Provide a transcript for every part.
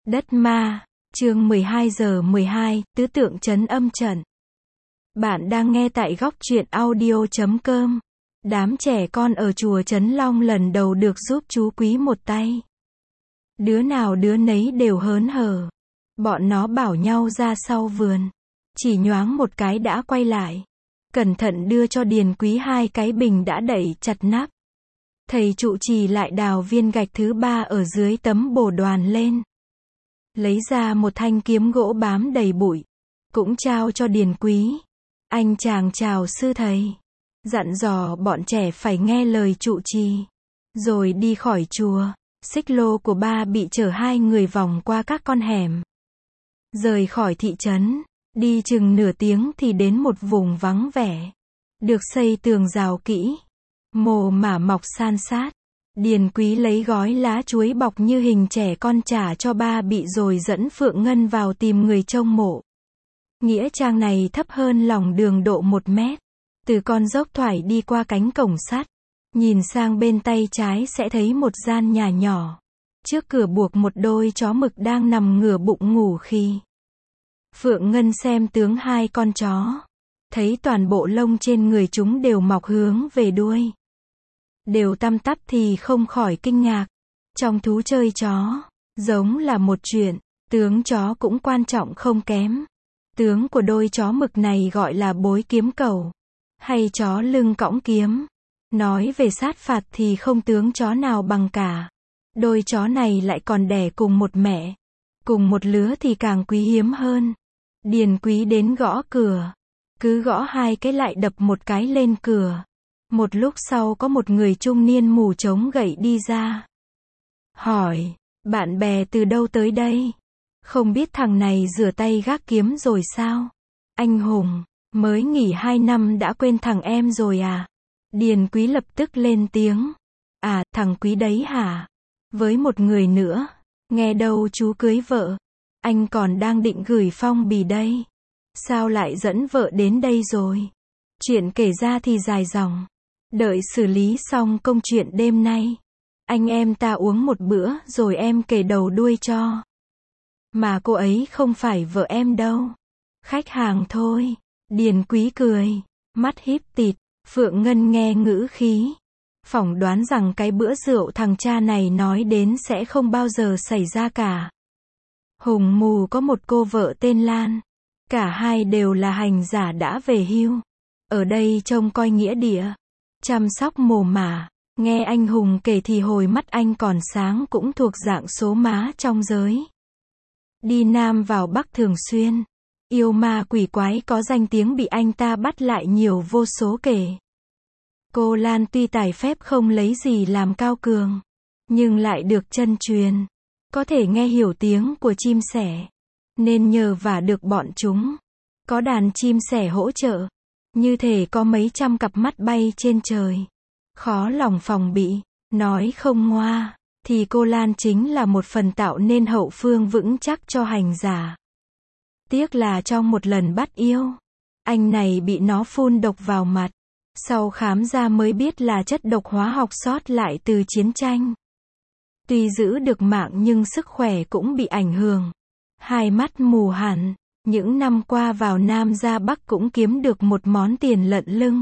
Đất ma, chương 12 giờ 12, tứ tượng trấn âm trận. Bạn đang nghe tại góc truyện audio.com. Đám trẻ con ở chùa Trấn Long lần đầu được giúp chú Quý một tay. Đứa nào đứa nấy đều hớn hở. Bọn nó bảo nhau ra sau vườn. Chỉ nhoáng một cái đã quay lại. Cẩn thận đưa cho Điền Quý 2 cái bình đã đậy chặt nắp. Thầy trụ trì lại đào viên gạch thứ 3 ở dưới tấm bồ đoàn lên. Lấy ra một thanh kiếm gỗ bám đầy bụi. Cũng trao cho Điền Quý. Anh chàng chào sư thầy. Dặn dò bọn trẻ phải nghe lời trụ trì. Rồi đi khỏi chùa. Xích lô của ba bị chở 2 người vòng qua các con hẻm. Rời khỏi thị trấn. Đi chừng nửa tiếng thì đến một vùng vắng vẻ. Được xây tường rào kỹ. Mồ mả mọc san sát. Điền Quý lấy gói lá chuối bọc như hình trẻ con trả cho ba bị rồi dẫn Phượng Ngân vào tìm người trông mộ. Nghĩa trang này thấp hơn lòng đường độ 1 mét. Từ con dốc thoải đi qua cánh cổng sắt. Nhìn sang bên tay trái sẽ thấy một gian nhà nhỏ. Trước cửa buộc một đôi chó mực đang nằm ngửa bụng ngủ khi. Phượng Ngân xem tướng 2 con chó. Thấy toàn bộ lông trên người chúng đều mọc hướng về đuôi. Đều tăm tắp thì không khỏi kinh ngạc. Trong thú chơi chó, giống là một chuyện, tướng chó cũng quan trọng không kém. Tướng của đôi chó mực này gọi là bối kiếm cẩu, hay chó lưng cõng kiếm. Nói về sát phạt thì không tướng chó nào bằng cả. Đôi chó này lại còn đẻ cùng một mẹ. Cùng một lứa thì càng quý hiếm hơn. Điền Quý đến gõ cửa. Cứ gõ 2 cái lại đập một cái lên cửa. Một lúc sau có một người trung niên mù trống gậy đi ra. Hỏi, bạn bè từ đâu tới đây? Không biết thằng này rửa tay gác kiếm rồi sao? Anh Hùng, mới nghỉ 2 năm đã quên thằng em rồi à? Điền Quý lập tức lên tiếng. À, thằng Quý đấy hả? Với một người nữa. Nghe đâu chú cưới vợ. Anh còn đang định gửi phong bì đây. Sao lại dẫn vợ đến đây rồi? Chuyện kể ra thì dài dòng. Đợi xử lý xong công chuyện đêm nay. Anh em ta uống một bữa rồi em kể đầu đuôi cho. Mà cô ấy không phải vợ em đâu. Khách hàng thôi. Điền Quý cười. Mắt híp tịt. Phượng Ngân nghe ngữ khí. Phỏng đoán rằng cái bữa rượu thằng cha này nói đến sẽ không bao giờ xảy ra cả. Hùng mù có một cô vợ tên Lan. Cả hai đều là hành giả đã về hưu. Ở đây trông coi nghĩa địa. Chăm sóc mồ mả. Nghe anh Hùng kể thì hồi mắt anh còn sáng cũng thuộc dạng số má trong giới. Đi Nam vào Bắc thường xuyên. Yêu ma quỷ quái có danh tiếng bị anh ta bắt lại nhiều vô số kể. Cô Lan tuy tài phép không lấy gì làm cao cường. Nhưng lại được chân truyền. Có thể nghe hiểu tiếng của chim sẻ. Nên nhờ vả được bọn chúng. Có đàn chim sẻ hỗ trợ. Như thể có mấy trăm cặp mắt bay trên trời. Khó lòng phòng bị. Nói không ngoa. Thì cô Lan chính là một phần tạo nên hậu phương vững chắc cho hành giả. Tiếc là trong một lần bắt yêu. Anh này bị nó phun độc vào mặt. Sau khám ra mới biết là chất độc hóa học sót lại từ chiến tranh. Tuy giữ được mạng nhưng sức khỏe cũng bị ảnh hưởng. 2 mắt mù hẳn. Những năm qua vào Nam ra Bắc cũng kiếm được một món tiền lận lưng.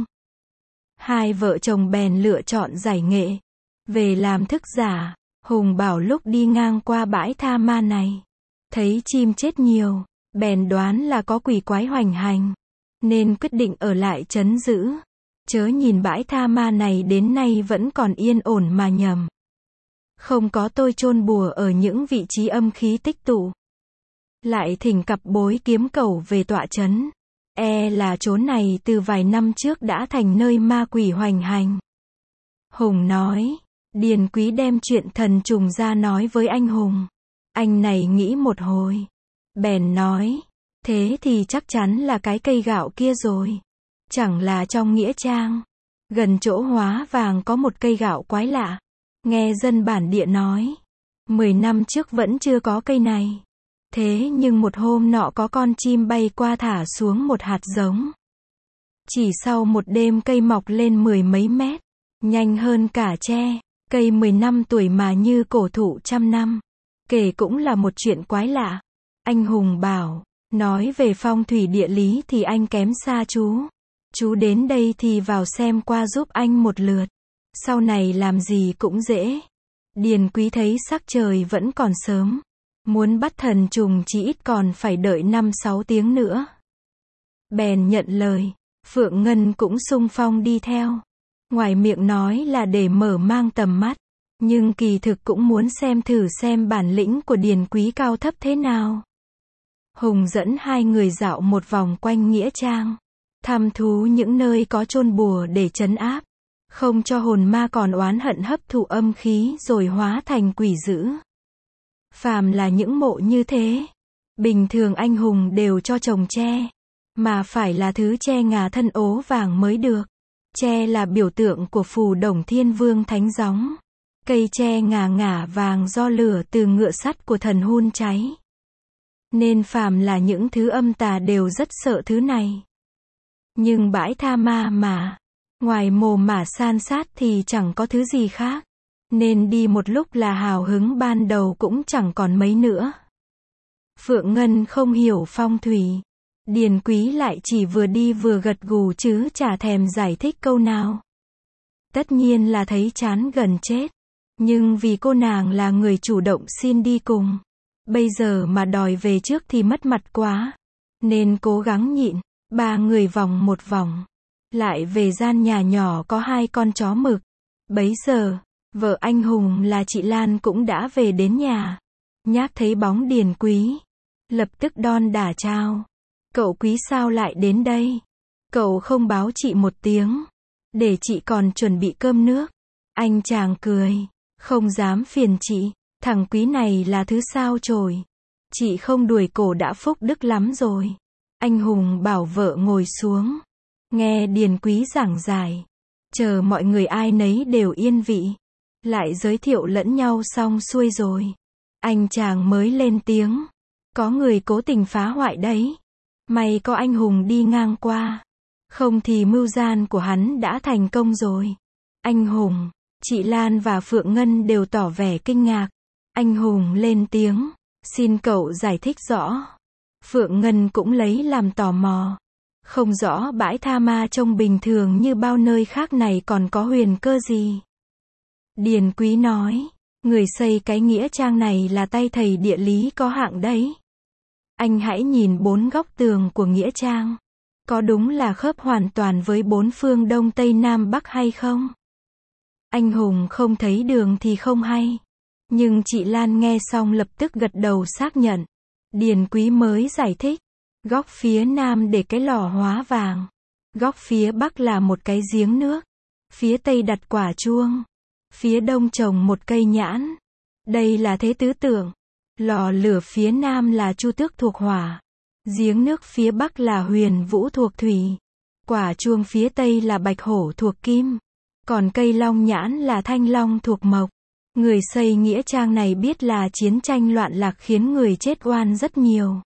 2 vợ chồng bèn lựa chọn giải nghệ. Về làm thức giả. Hùng bảo lúc đi ngang qua bãi tha ma này. Thấy chim chết nhiều. Bèn đoán là có quỷ quái hoành hành. Nên quyết định ở lại trấn giữ. Chớ nhìn bãi tha ma này đến nay vẫn còn yên ổn mà nhầm. Không có tôi chôn bùa ở những vị trí âm khí tích tụ. Lại thỉnh cặp bối kiếm cẩu về tọa trấn. Là chốn này từ vài năm trước đã thành nơi ma quỷ hoành hành. Hùng nói. Điền Quý đem chuyện thần trùng ra nói với anh Hùng. Anh này nghĩ một hồi. Bèn nói. Thế thì chắc chắn là cái cây gạo kia rồi. Chẳng là trong nghĩa trang. Gần chỗ Hóa Vàng có một cây gạo quái lạ. Nghe dân bản địa nói. 10 năm trước vẫn chưa có cây này. Thế nhưng một hôm nọ có con chim bay qua thả xuống một hạt giống. Chỉ sau một đêm cây mọc lên 10 mấy mét. Nhanh hơn cả tre. Cây 10 năm tuổi mà như cổ thụ trăm năm. Kể cũng là một chuyện quái lạ. Anh Hùng bảo, nói về phong thủy địa lý thì anh kém xa chú. Chú đến đây thì vào xem qua giúp anh một lượt. Sau này làm gì cũng dễ. Điền Quý thấy sắc trời vẫn còn sớm. Muốn bắt thần trùng chỉ ít còn phải đợi 5-6 tiếng nữa. Bèn nhận lời. Phượng Ngân cũng xung phong đi theo. Ngoài miệng nói là để mở mang tầm mắt. Nhưng kỳ thực cũng muốn xem thử xem bản lĩnh của Điền Quý cao thấp thế nào. Hùng dẫn hai người dạo một vòng quanh nghĩa trang. Thăm thú những nơi có chôn bùa để trấn áp. Không cho hồn ma còn oán hận hấp thụ âm khí rồi hóa thành quỷ dữ. Phàm là những mộ như thế. Bình thường anh Hùng đều cho trồng tre. Mà phải là thứ tre ngà thân ố vàng mới được. Tre là biểu tượng của phù Đồng Thiên Vương Thánh Gióng. Cây tre ngà ngả vàng do lửa từ ngựa sắt của thần hun cháy. Nên phàm là những thứ âm tà đều rất sợ thứ này. Nhưng bãi tha ma mà, ngoài mồ mả san sát thì chẳng có thứ gì khác. Nên đi một lúc là hào hứng ban đầu cũng chẳng còn mấy nữa. Phượng Ngân không hiểu phong thủy. Điền Quý lại chỉ vừa đi vừa gật gù chứ chả thèm giải thích câu nào. Tất nhiên là thấy chán gần chết. Nhưng vì cô nàng là người chủ động xin đi cùng. Bây giờ mà đòi về trước thì mất mặt quá. Nên cố gắng nhịn. Ba người vòng một vòng. Lại về gian nhà nhỏ có hai con chó mực. Bấy giờ, vợ anh Hùng là chị Lan cũng đã về đến nhà. Nhác thấy bóng Điền Quý. Lập tức đon đả chào. Cậu Quý sao lại đến đây? Cậu không báo chị một tiếng. Để chị còn chuẩn bị cơm nước. Anh chàng cười. Không dám phiền chị. Thằng Quý này là thứ sao chổi. Chị không đuổi cổ đã phúc đức lắm rồi. Anh Hùng bảo vợ ngồi xuống. Nghe Điền Quý giảng giải. Chờ mọi người ai nấy đều yên vị. Lại giới thiệu lẫn nhau xong xuôi rồi. Anh chàng mới lên tiếng. Có người cố tình phá hoại đấy. May có anh Hùng đi ngang qua. Không thì mưu gian của hắn đã thành công rồi. Anh Hùng, chị Lan và Phượng Ngân đều tỏ vẻ kinh ngạc. Anh Hùng lên tiếng. Xin cậu giải thích rõ. Phượng Ngân cũng lấy làm tò mò. Không rõ bãi tha ma trông bình thường như bao nơi khác này còn có huyền cơ gì. Điền Quý nói. Người xây cái nghĩa trang này là tay thầy địa lý có hạng đấy. Anh hãy nhìn 4 góc tường của nghĩa trang. Có đúng là khớp hoàn toàn với 4 phương Đông Tây Nam Bắc hay không? Anh Hùng không thấy đường thì không hay. Nhưng chị Lan nghe xong lập tức gật đầu xác nhận. Điền Quý mới giải thích. Góc phía Nam để cái lò hóa vàng. Góc phía Bắc là một cái giếng nước. Phía Tây đặt quả chuông. Phía Đông trồng một cây nhãn. Đây là thế tứ tượng. Lò lửa phía Nam là Chu Tước thuộc hỏa. Giếng nước phía Bắc là Huyền Vũ thuộc thủy. Quả chuông phía Tây là Bạch Hổ thuộc kim. Còn cây long nhãn là Thanh Long thuộc mộc. Người xây nghĩa trang này biết là chiến tranh loạn lạc khiến người chết oan rất nhiều.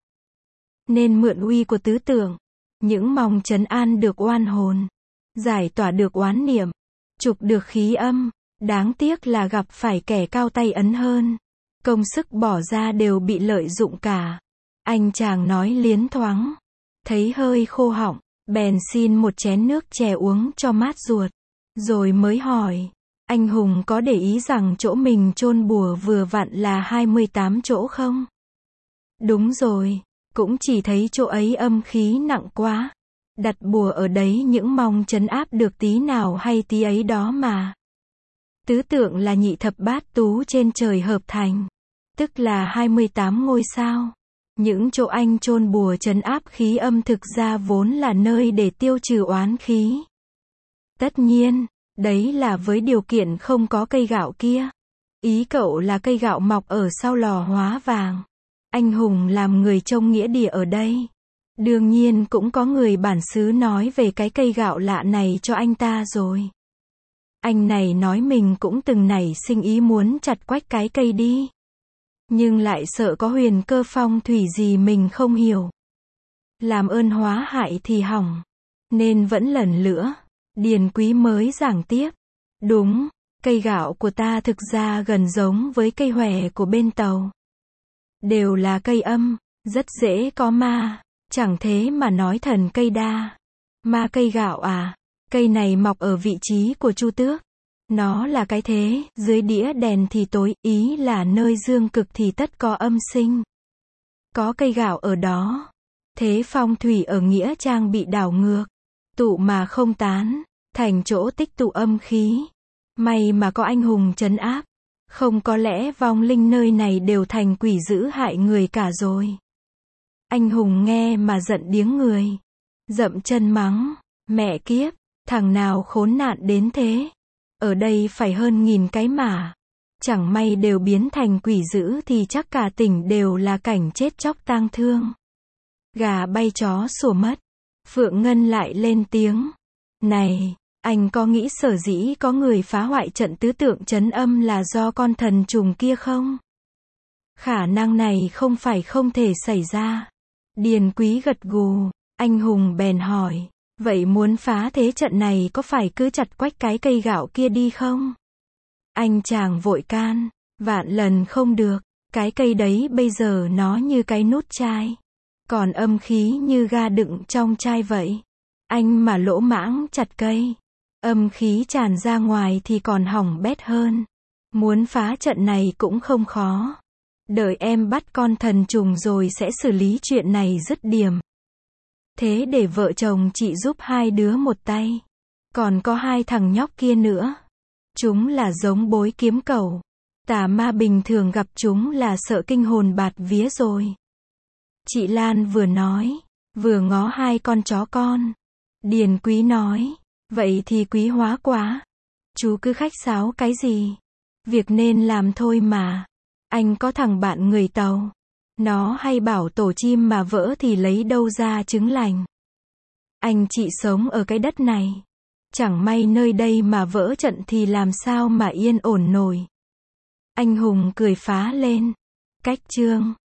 Nên mượn uy của tứ tượng. Những mong trấn an được oan hồn. Giải tỏa được oán niệm. Trục được khí âm. Đáng tiếc là gặp phải kẻ cao tay ấn hơn. Công sức bỏ ra đều bị lợi dụng cả. Anh chàng nói liến thoáng. Thấy hơi khô họng. Bèn xin một chén nước chè uống cho mát ruột. Rồi mới hỏi. Anh Hùng có để ý rằng chỗ mình chôn bùa vừa vặn là 28 chỗ không? Đúng rồi. Cũng chỉ thấy chỗ ấy âm khí nặng quá. Đặt bùa ở đấy những mong trấn áp được tí nào hay tí ấy đó mà. Tứ tượng là nhị thập bát tú trên trời hợp thành. Tức là 28 ngôi sao. Những chỗ anh chôn bùa trấn áp khí âm thực ra vốn là nơi để tiêu trừ oán khí. Tất nhiên, đấy là với điều kiện không có cây gạo kia. Ý cậu là cây gạo mọc ở sau lò hóa vàng. Anh Hùng làm người trông nghĩa địa ở đây. Đương nhiên cũng có người bản xứ nói về cái cây gạo lạ này cho anh ta rồi. Anh này nói mình cũng từng nảy sinh ý muốn chặt quách cái cây đi. Nhưng lại sợ có huyền cơ phong thủy gì mình không hiểu. Làm ơn hóa hại thì hỏng. Nên vẫn lần nữa. Điền Quý mới giảng tiếp. Đúng, cây gạo của ta thực ra gần giống với cây hòe của bên Tàu. đều là cây âm, rất dễ có ma. Chẳng thế mà nói thần cây đa. Ma cây gạo à? Cây này mọc ở vị trí của Chu Tước. Nó là cái thế, dưới đĩa đèn thì tối, ý là nơi dương cực thì tất có âm sinh. Có cây gạo ở đó. Thế phong thủy ở Nghĩa Trang bị đảo ngược. Tụ mà không tán, thành chỗ tích tụ âm khí. May mà có anh hùng trấn áp. Không có lẽ vong linh nơi này đều thành quỷ dữ hại người cả rồi. Anh hùng nghe mà giận điếng người. Dậm chân mắng, mẹ kiếp, thằng nào khốn nạn đến thế. Ở đây phải hơn 1000 cái mà. Chẳng may đều biến thành quỷ dữ thì chắc cả tỉnh đều là cảnh chết chóc tang thương. Gà bay chó sủa mất. Phượng Ngân lại lên tiếng. Này, anh có nghĩ sở dĩ có người phá hoại trận tứ tượng trấn âm là do con thần trùng kia không? Khả năng này không phải không thể xảy ra. Điền Quý gật gù, anh hùng bèn hỏi. Vậy muốn phá thế trận này có phải cứ chặt quách cái cây gạo kia đi không? Anh chàng vội can. Vạn lần không được. Cái cây đấy bây giờ nó như cái nút chai. Còn âm khí như ga đựng trong chai vậy. Anh mà lỗ mãng chặt cây. Âm khí tràn ra ngoài thì còn hỏng bét hơn. Muốn phá trận này cũng không khó. Đợi em bắt con thần trùng rồi sẽ xử lý chuyện này dứt điểm. Thế để vợ chồng chị giúp hai đứa một tay. Còn có 2 thằng nhóc kia nữa. Chúng là giống bối kiếm cẩu. Tà ma bình thường gặp chúng là sợ kinh hồn bạt vía rồi. Chị Lan vừa nói, vừa ngó 2 con chó con. Điền Quý nói, vậy thì quý hóa quá. Chú cứ khách sáo cái gì? Việc nên làm thôi mà. Anh có thằng bạn người Tàu. Nó hay bảo tổ chim mà vỡ thì lấy đâu ra trứng lành. Anh chị sống ở cái đất này. Chẳng may nơi đây mà vỡ trận thì làm sao mà yên ổn nổi. Anh hùng cười phá lên. Cách chương